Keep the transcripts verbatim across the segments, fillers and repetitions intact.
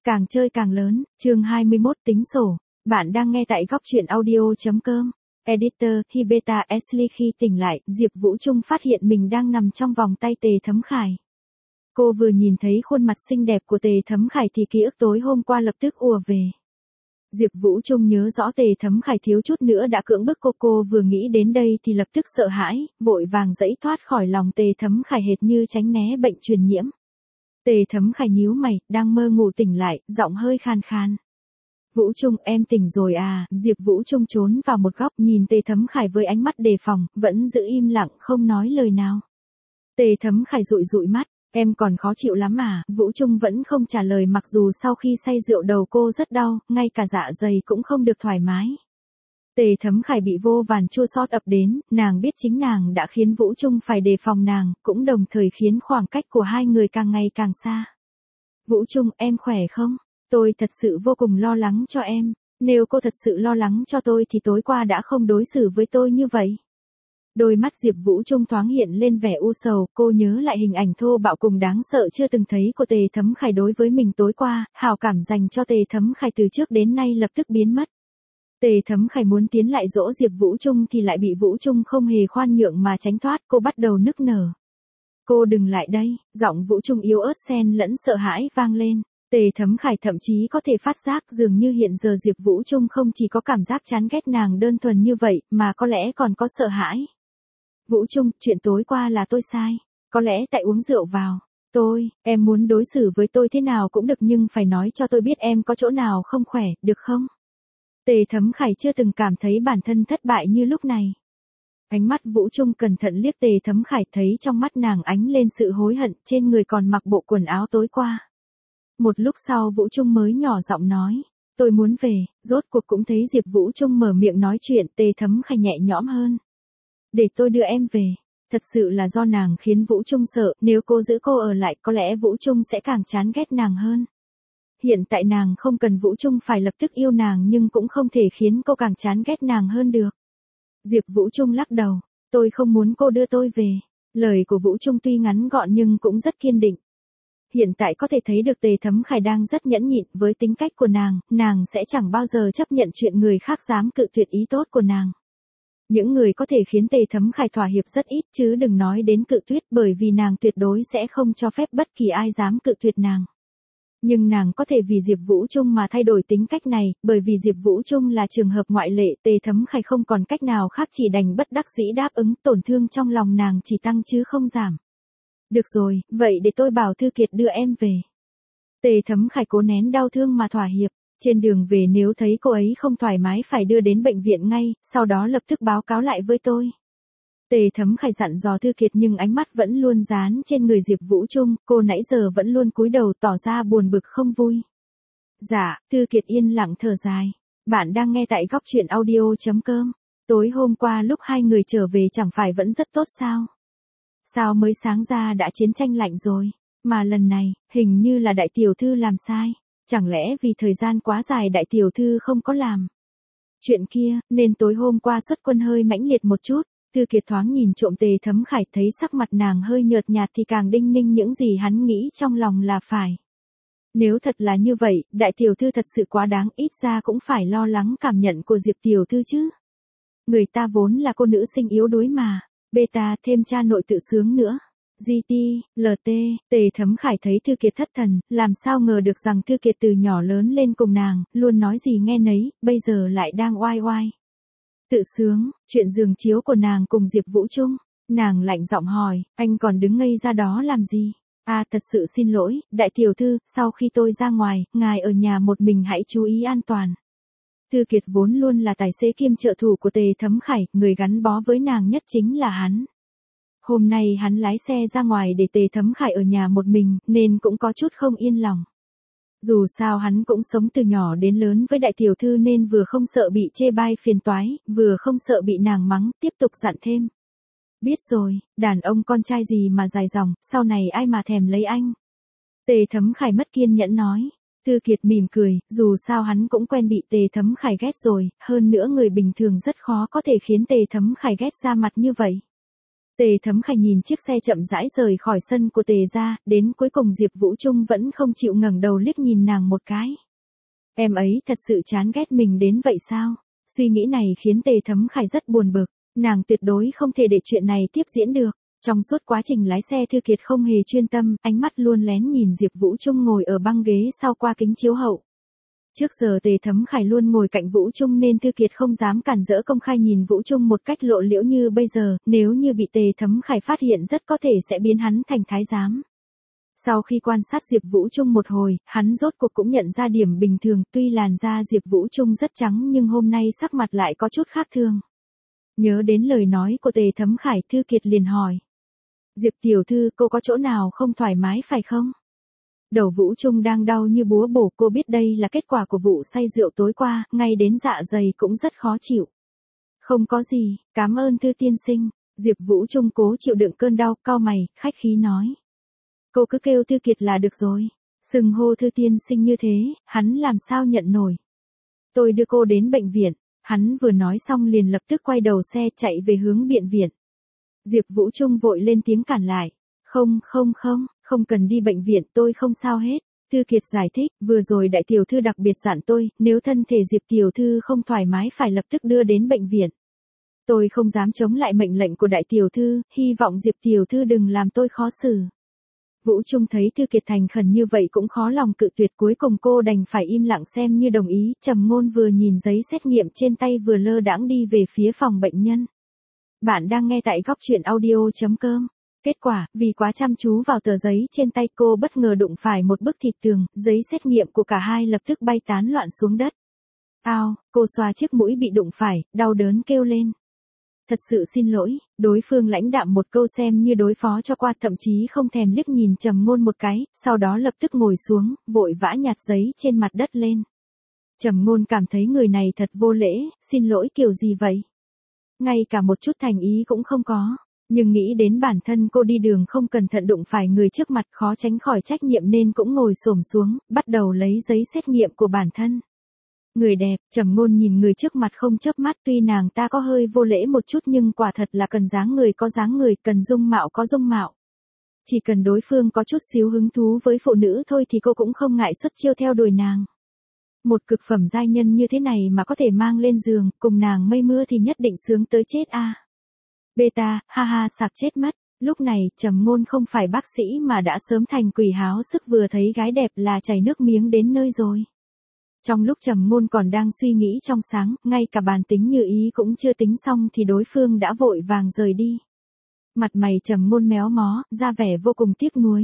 càng chơi càng lớn, chương hai mươi mốt tính sổ. Bạn đang nghe tại góc truyện audio.com. Editor, Hibeta Ashley khi tỉnh lại, Diệp Vũ Trung phát hiện mình đang nằm trong vòng tay Tề Thấm Khải. Cô vừa nhìn thấy khuôn mặt xinh đẹp của Tề Thấm Khải thì ký ức tối hôm qua lập tức ùa về. Diệp Vũ Trung nhớ rõ Tề Thấm Khải thiếu chút nữa đã cưỡng bức cô, cô vừa nghĩ đến đây thì lập tức sợ hãi, vội vàng giãy thoát khỏi lòng Tề Thấm Khải hệt như tránh né bệnh truyền nhiễm. Tề Thấm Khải nhíu mày, đang mơ ngủ tỉnh lại, giọng hơi khan khan. Vũ Trung, em tỉnh rồi à? Diệp Vũ Trung trốn vào một góc nhìn Tề Thấm Khải với ánh mắt đề phòng, vẫn giữ im lặng không nói lời nào. Tề Thấm Khải dụi dụi mắt, em còn khó chịu lắm à? Vũ Trung vẫn không trả lời mặc dù sau khi say rượu đầu cô rất đau, ngay cả dạ dày cũng không được thoải mái. Tề Thấm Khải bị vô vàn chua xót ập đến, nàng biết chính nàng đã khiến Vũ Trung phải đề phòng nàng, cũng đồng thời khiến khoảng cách của hai người càng ngày càng xa. Vũ Trung, em khỏe không? Tôi thật sự vô cùng lo lắng cho em, nếu cô thật sự lo lắng cho tôi thì tối qua đã không đối xử với tôi như vậy. Đôi mắt Diệp Vũ Trung thoáng hiện lên vẻ u sầu, cô nhớ lại hình ảnh thô bạo cùng đáng sợ chưa từng thấy của Tề Thấm Khải đối với mình tối qua, hảo cảm dành cho Tề Thấm Khải từ trước đến nay lập tức biến mất. Tề Thấm Khải muốn tiến lại dỗ Diệp Vũ Trung thì lại bị Vũ Trung không hề khoan nhượng mà tránh thoát, cô bắt đầu nức nở. Cô đừng lại đây, giọng Vũ Trung yếu ớt xen lẫn sợ hãi vang lên. Tề Thấm Khải thậm chí có thể phát giác dường như hiện giờ Diệp Vũ Trung không chỉ có cảm giác chán ghét nàng đơn thuần như vậy, mà có lẽ còn có sợ hãi. Vũ Trung, chuyện tối qua là tôi sai, có lẽ tại uống rượu vào. Tôi, em muốn đối xử với tôi thế nào cũng được nhưng phải nói cho tôi biết em có chỗ nào không khỏe, được không? Tề Thấm Khải chưa từng cảm thấy bản thân thất bại như lúc này. Ánh mắt Vũ Trung cẩn thận liếc Tề Thấm Khải thấy trong mắt nàng ánh lên sự hối hận, trên người còn mặc bộ quần áo tối qua. Một lúc sau Vũ Trung mới nhỏ giọng nói, tôi muốn về, rốt cuộc cũng thấy Diệp Vũ Trung mở miệng nói chuyện, Tề Thấm Khải nhẹ nhõm hơn. Để tôi đưa em về, thật sự là do nàng khiến Vũ Trung sợ, nếu cô giữ cô ở lại có lẽ Vũ Trung sẽ càng chán ghét nàng hơn. Hiện tại nàng không cần Vũ Trung phải lập tức yêu nàng nhưng cũng không thể khiến cô càng chán ghét nàng hơn được. Diệp Vũ Trung lắc đầu, tôi không muốn cô đưa tôi về. Lời của Vũ Trung tuy ngắn gọn nhưng cũng rất kiên định. Hiện tại có thể thấy được Tề Thấm Khải đang rất nhẫn nhịn với tính cách của nàng, nàng sẽ chẳng bao giờ chấp nhận chuyện người khác dám cự tuyệt ý tốt của nàng. Những người có thể khiến Tề Thấm Khải thỏa hiệp rất ít chứ đừng nói đến cự tuyệt bởi vì nàng tuyệt đối sẽ không cho phép bất kỳ ai dám cự tuyệt nàng. Nhưng nàng có thể vì Diệp Vũ Trung mà thay đổi tính cách này, bởi vì Diệp Vũ Trung là trường hợp ngoại lệ, Tề Thấm Khải không còn cách nào khác chỉ đành bất đắc dĩ đáp ứng, tổn thương trong lòng nàng chỉ tăng chứ không giảm. Được rồi, vậy để tôi bảo Thư Kiệt đưa em về. Tề Thấm Khải cố nén đau thương mà thỏa hiệp, trên đường về nếu thấy cô ấy không thoải mái phải đưa đến bệnh viện ngay, sau đó lập tức báo cáo lại với tôi. Tề Thấm Khải dặn dò Thư Kiệt nhưng ánh mắt vẫn luôn dán trên người Diệp Vũ Trung, cô nãy giờ vẫn luôn cúi đầu tỏ ra buồn bực không vui. Dạ, Thư Kiệt yên lặng thở dài. Bạn đang nghe tại góc truyện audio.com. Tối hôm qua lúc hai người trở về chẳng phải vẫn rất tốt sao? Sao mới sáng ra đã chiến tranh lạnh rồi? Mà lần này, hình như là đại tiểu thư làm sai. Chẳng lẽ vì thời gian quá dài đại tiểu thư không có làm chuyện kia, nên tối hôm qua xuất quân hơi mãnh liệt một chút. Thư Kiệt thoáng nhìn trộm Tề Thấm Khải thấy sắc mặt nàng hơi nhợt nhạt thì càng đinh ninh những gì hắn nghĩ trong lòng là phải. Nếu thật là như vậy, đại tiểu thư thật sự quá đáng, ít ra cũng phải lo lắng cảm nhận của Diệp tiểu thư chứ. Người ta vốn là cô nữ sinh yếu đuối mà, beta thêm cha nội tự sướng nữa. giê tê, lờ tê, Tề Thấm Khải thấy Thư Kiệt thất thần, làm sao ngờ được rằng Thư Kiệt từ nhỏ lớn lên cùng nàng, luôn nói gì nghe nấy, bây giờ lại đang oai oai. Tự sướng, chuyện giường chiếu của nàng cùng Diệp Vũ Trung. Nàng lạnh giọng hỏi, anh còn đứng ngây ra đó làm gì? À thật sự xin lỗi, đại tiểu thư, sau khi tôi ra ngoài, ngài ở nhà một mình hãy chú ý an toàn. Thư Kiệt vốn luôn là tài xế kiêm trợ thủ của Tề Thấm Khải, người gắn bó với nàng nhất chính là hắn. Hôm nay hắn lái xe ra ngoài để Tề Thấm Khải ở nhà một mình, nên cũng có chút không yên lòng. Dù sao hắn cũng sống từ nhỏ đến lớn với đại tiểu thư nên vừa không sợ bị chê bai phiền toái, vừa không sợ bị nàng mắng, tiếp tục dặn thêm. Biết rồi, đàn ông con trai gì mà dài dòng, sau này ai mà thèm lấy anh. Tề Thấm Khải mất kiên nhẫn nói. Thư Kiệt mỉm cười, dù sao hắn cũng quen bị Tề Thấm Khải ghét rồi, hơn nữa người bình thường rất khó có thể khiến Tề Thấm Khải ghét ra mặt như vậy. Tề Thấm Khải nhìn chiếc xe chậm rãi rời khỏi sân của Tề gia, đến cuối cùng Diệp Vũ Trung vẫn không chịu ngẩng đầu liếc nhìn nàng một cái. Em ấy thật sự chán ghét mình đến vậy sao? Suy nghĩ này khiến Tề Thấm Khải rất buồn bực, nàng tuyệt đối không thể để chuyện này tiếp diễn được. Trong suốt quá trình lái xe Thư Kiệt không hề chuyên tâm, ánh mắt luôn lén nhìn Diệp Vũ Trung ngồi ở băng ghế sau qua kính chiếu hậu. Trước giờ Tề Thấm Khải luôn ngồi cạnh Vũ Trung nên Thư Kiệt không dám cản rỡ công khai nhìn Vũ Trung một cách lộ liễu như bây giờ, nếu như bị Tề Thấm Khải phát hiện rất có thể sẽ biến hắn thành thái giám. Sau khi quan sát Diệp Vũ Trung một hồi, hắn rốt cuộc cũng nhận ra điểm bình thường, tuy làn da Diệp Vũ Trung rất trắng nhưng hôm nay sắc mặt lại có chút khác thường. Nhớ đến lời nói của Tề Thấm Khải, Thư Kiệt liền hỏi. Diệp tiểu thư, cô có chỗ nào không thoải mái phải không? Đầu Vũ Trung đang đau như búa bổ, cô biết đây là kết quả của vụ say rượu tối qua, ngay đến dạ dày cũng rất khó chịu. Không có gì, cảm ơn Thư tiên sinh. Diệp Vũ Trung cố chịu đựng cơn đau, cau mày, khách khí nói. Cô cứ kêu Thư Kiệt là được rồi. Xưng hô Thư tiên sinh như thế, hắn làm sao nhận nổi. Tôi đưa cô đến bệnh viện. Hắn vừa nói xong liền lập tức quay đầu xe chạy về hướng bệnh viện. Diệp Vũ Trung vội lên tiếng cản lại. Không không không, không cần đi bệnh viện, tôi không sao hết. Thư Kiệt giải thích, vừa rồi đại tiểu thư đặc biệt dặn tôi, nếu thân thể Diệp tiểu thư không thoải mái phải lập tức đưa đến bệnh viện. Tôi không dám chống lại mệnh lệnh của đại tiểu thư, hy vọng Diệp tiểu thư đừng làm tôi khó xử. Vũ Trung thấy Thư Kiệt thành khẩn như vậy cũng khó lòng cự tuyệt, cuối cùng cô đành phải im lặng xem như đồng ý. Trầm Ngôn vừa nhìn giấy xét nghiệm trên tay vừa lơ đãng đi về phía phòng bệnh nhân. Bạn đang nghe tại góc truyện audio chấm com. Kết quả, vì quá chăm chú vào tờ giấy trên tay cô bất ngờ đụng phải một bức thịt tường, giấy xét nghiệm của cả hai lập tức bay tán loạn xuống đất. Ao, cô xoa chiếc mũi bị đụng phải, đau đớn kêu lên. Thật sự xin lỗi, đối phương lãnh đạm một câu xem như đối phó cho qua, thậm chí không thèm liếc nhìn Trầm Ngôn một cái, sau đó lập tức ngồi xuống, vội vã nhặt giấy trên mặt đất lên. Trầm Ngôn cảm thấy người này thật vô lễ, xin lỗi kiểu gì vậy? Ngay cả một chút thành ý cũng không có. Nhưng nghĩ đến bản thân cô đi đường không cẩn thận đụng phải người trước mặt, khó tránh khỏi trách nhiệm nên cũng ngồi xổm xuống, bắt đầu lấy giấy xét nghiệm của bản thân. Người đẹp, Trầm Ngôn nhìn người trước mặt không chớp mắt, tuy nàng ta có hơi vô lễ một chút nhưng quả thật là cần dáng người có dáng người, cần dung mạo có dung mạo. Chỉ cần đối phương có chút xíu hứng thú với phụ nữ thôi thì cô cũng không ngại xuất chiêu theo đuổi nàng. Một cực phẩm giai nhân như thế này mà có thể mang lên giường, cùng nàng mây mưa thì nhất định sướng tới chết a. À. Beta, ha ha sặc chết mất. Lúc này, Trầm Ngôn không phải bác sĩ mà đã sớm thành quỷ háo sức, vừa thấy gái đẹp là chảy nước miếng đến nơi rồi. Trong lúc Trầm Ngôn còn đang suy nghĩ trong sáng, ngay cả bàn tính như ý cũng chưa tính xong thì đối phương đã vội vàng rời đi. Mặt mày Trầm Ngôn méo mó, ra vẻ vô cùng tiếc nuối.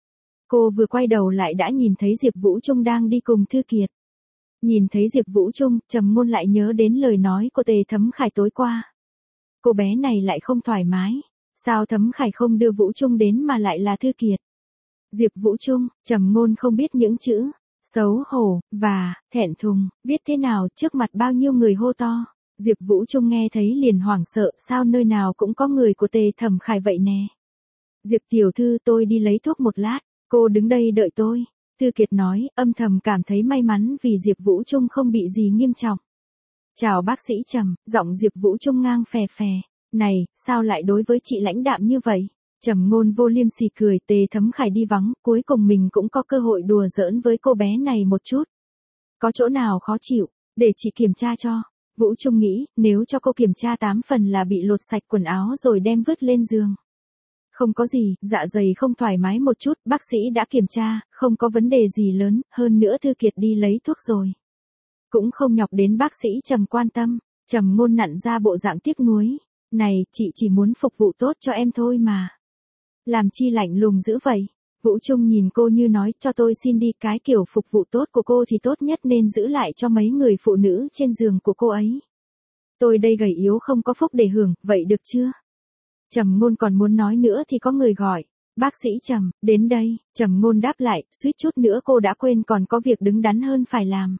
Cô vừa quay đầu lại đã nhìn thấy Diệp Vũ Trung đang đi cùng Thư Kiệt. Nhìn thấy Diệp Vũ Trung, Trầm Ngôn lại nhớ đến lời nói của Tề Thấm Khải tối qua. Cô bé này lại không thoải mái, sao Thấm Khải không đưa Vũ Trung đến mà lại là Thư Kiệt? Diệp Vũ Trung, Trầm Ngôn không biết những chữ xấu hổ và thẹn thùng viết thế nào trước mặt bao nhiêu người hô to. Diệp Vũ Trung nghe thấy liền hoảng sợ, sao nơi nào cũng có người của Tề Thẩm Khải vậy nè. Diệp tiểu thư, tôi đi lấy thuốc một lát, cô đứng đây đợi tôi. Thư Kiệt nói, âm thầm cảm thấy may mắn vì Diệp Vũ Trung không bị gì nghiêm trọng. Chào bác sĩ Trầm, giọng Diệp Vũ Trung ngang phè phè. Này, sao lại đối với chị lãnh đạm như vậy? Trầm Ngôn vô liêm sỉ cười, Tề Thấm Khải đi vắng, cuối cùng mình cũng có cơ hội đùa giỡn với cô bé này một chút. Có chỗ nào khó chịu, để chị kiểm tra cho. Vũ Trung nghĩ, nếu cho cô kiểm tra tám phần là bị lột sạch quần áo rồi đem vứt lên giường. Không có gì, dạ dày không thoải mái một chút, bác sĩ đã kiểm tra, không có vấn đề gì lớn, hơn nữa Thư Kiệt đi lấy thuốc rồi. Cũng không nhọc đến bác sĩ Trầm quan tâm. Trầm Ngôn nặn ra bộ dạng tiếc nuối. Này, chị chỉ muốn phục vụ tốt cho em thôi mà. Làm chi lạnh lùng dữ vậy? Vũ Trung nhìn cô như nói, cho tôi xin đi, cái kiểu phục vụ tốt của cô thì tốt nhất nên giữ lại cho mấy người phụ nữ trên giường của cô ấy. Tôi đây gầy yếu không có phúc để hưởng, vậy được chưa? Trầm Ngôn còn muốn nói nữa thì có người gọi. Bác sĩ Trầm, đến đây. Trầm Ngôn đáp lại, suýt chút nữa cô đã quên còn có việc đứng đắn hơn phải làm.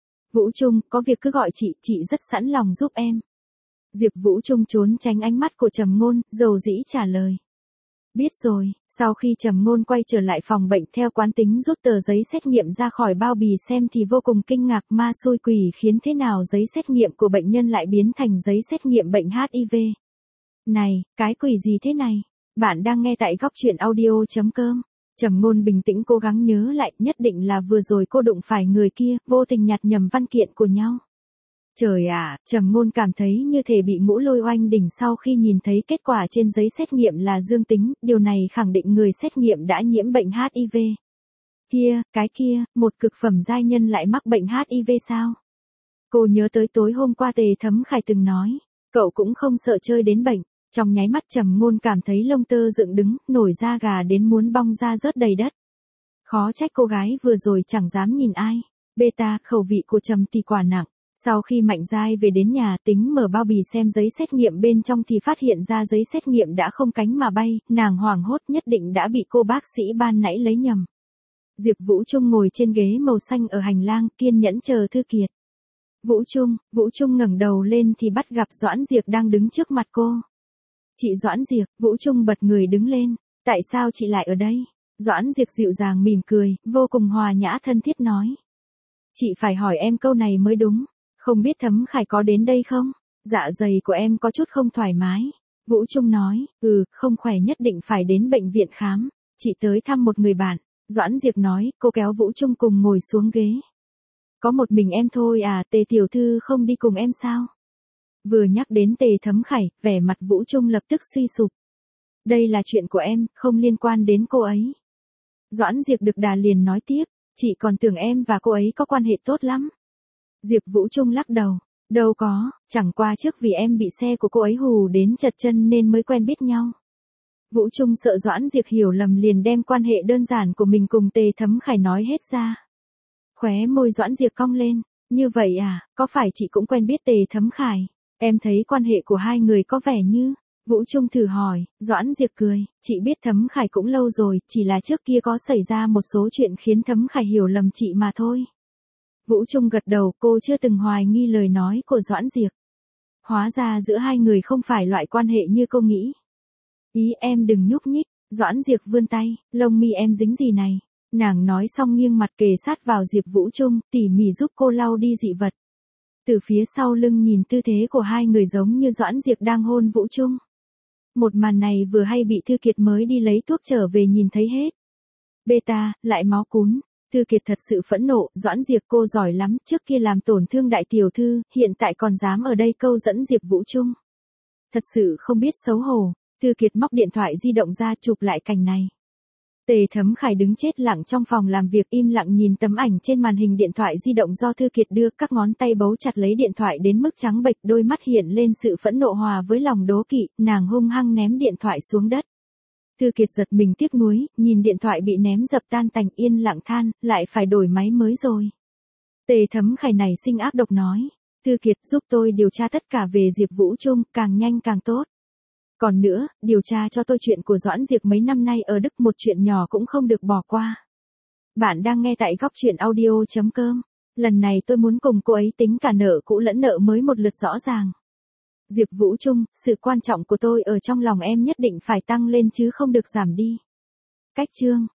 Vũ Trung, có việc cứ gọi chị, chị rất sẵn lòng giúp em. Diệp Vũ Trung trốn tránh ánh mắt của Trầm Ngôn, dầu dĩ trả lời. Biết rồi. Sau khi Trầm Ngôn quay trở lại phòng bệnh theo quán tính rút tờ giấy xét nghiệm ra khỏi bao bì xem thì vô cùng kinh ngạc, ma xui quỷ khiến thế nào giấy xét nghiệm của bệnh nhân lại biến thành giấy xét nghiệm bệnh hát i vê. Này, cái quỷ gì thế này? Bạn đang nghe tại góc chuyện audio.com. Trầm Ngôn bình tĩnh cố gắng nhớ lại, nhất định là vừa rồi cô đụng phải người kia, vô tình nhặt nhầm văn kiện của nhau. Trời ạ, Trầm Ngôn cảm thấy như thể bị ngũ lôi oanh đỉnh sau khi nhìn thấy kết quả trên giấy xét nghiệm là dương tính, điều này khẳng định người xét nghiệm đã nhiễm bệnh hát i vê. Kia, cái kia, một cực phẩm giai nhân lại mắc bệnh hát i vê sao? Cô nhớ tới tối hôm qua Tề Thấm Khải từng nói, cậu cũng không sợ chơi đến bệnh. Trong nháy mắt Trầm Ngôn cảm thấy lông tơ dựng đứng, nổi da gà đến muốn bong ra rớt đầy đất. Khó trách cô gái vừa rồi chẳng dám nhìn ai. Beta, khẩu vị của Trầm thì quả nặng. Sau khi Mạnh Giai về đến nhà tính mở bao bì xem giấy xét nghiệm bên trong thì phát hiện ra giấy xét nghiệm đã không cánh mà bay, nàng hoảng hốt nhất định đã bị cô bác sĩ ban nãy lấy nhầm. Diệp Vũ Trung ngồi trên ghế màu xanh ở hành lang kiên nhẫn chờ Thư Kiệt. Vũ Trung, Vũ Trung ngẩng đầu lên thì bắt gặp Doãn Diệp đang đứng trước mặt cô. Chị Doãn Diệp, Vũ Trung bật người đứng lên, tại sao chị lại ở đây? Doãn Diệp dịu dàng mỉm cười, vô cùng hòa nhã thân thiết nói. Chị phải hỏi em câu này mới đúng, không biết Thấm Khải có đến đây không? Dạ dày của em có chút không thoải mái. Vũ Trung nói, ừ, không khỏe nhất định phải đến bệnh viện khám, chị tới thăm một người bạn. Doãn Diệp nói, cô kéo Vũ Trung cùng ngồi xuống ghế. Có một mình em thôi à, Tề tiểu thư không đi cùng em sao? Vừa nhắc đến Tề Thấm Khải, vẻ mặt Vũ Trung lập tức suy sụp. Đây là chuyện của em, không liên quan đến cô ấy. Doãn Diệp được đà liền nói tiếp, chị còn tưởng em và cô ấy có quan hệ tốt lắm. Diệp Vũ Trung lắc đầu, đâu có, chẳng qua trước vì em bị xe của cô ấy hù đến chật chân nên mới quen biết nhau. Vũ Trung sợ Doãn Diệp hiểu lầm liền đem quan hệ đơn giản của mình cùng Tề Thấm Khải nói hết ra. Khóe môi Doãn Diệp cong lên, như vậy à, có phải chị cũng quen biết Tề Thấm Khải? Em thấy quan hệ của hai người có vẻ như, Vũ Trung thử hỏi, Doãn Diệp cười, chị biết Thấm Khải cũng lâu rồi, chỉ là trước kia có xảy ra một số chuyện khiến Thấm Khải hiểu lầm chị mà thôi. Vũ Trung gật đầu, cô chưa từng hoài nghi lời nói của Doãn Diệp. Hóa ra giữa hai người không phải loại quan hệ như cô nghĩ. Ý em đừng nhúc nhích, Doãn Diệp vươn tay, lông mi em dính gì này? Nàng nói xong nghiêng mặt kề sát vào Diệp Vũ Trung, tỉ mỉ giúp cô lau đi dị vật. Từ phía sau lưng nhìn tư thế của hai người giống như Doãn Diệp đang hôn Vũ Trung. Một màn này vừa hay bị Thư Kiệt mới đi lấy thuốc trở về nhìn thấy hết. Beta, lại máu cún. Thư Kiệt thật sự phẫn nộ, Doãn Diệp cô giỏi lắm, trước kia làm tổn thương đại tiểu thư, hiện tại còn dám ở đây câu dẫn Diệp Vũ Trung. Thật sự không biết xấu hổ. Thư Kiệt móc điện thoại di động ra chụp lại cảnh này. Tề Thấm Khải đứng chết lặng trong phòng làm việc im lặng nhìn tấm ảnh trên màn hình điện thoại di động do Thư Kiệt đưa, các ngón tay bấu chặt lấy điện thoại đến mức trắng bệch, đôi mắt hiện lên sự phẫn nộ hòa với lòng đố kỵ, nàng hung hăng ném điện thoại xuống đất. Thư Kiệt giật mình tiếc nuối, nhìn điện thoại bị ném dập tan tành yên lặng than, lại phải đổi máy mới rồi. Tề Thấm Khải này sinh ác độc nói, Thư Kiệt giúp tôi điều tra tất cả về Diệp Vũ Trung, càng nhanh càng tốt. Còn nữa, điều tra cho tôi chuyện của Doãn Diệp mấy năm nay ở Đức, một chuyện nhỏ cũng không được bỏ qua. Bạn đang nghe tại góc chuyện audio.com. Lần này tôi muốn cùng cô ấy tính cả nợ cũ lẫn nợ mới một lượt rõ ràng. Diệp Vũ Trung, sự quan trọng của tôi ở trong lòng em nhất định phải tăng lên chứ không được giảm đi. Cách chương.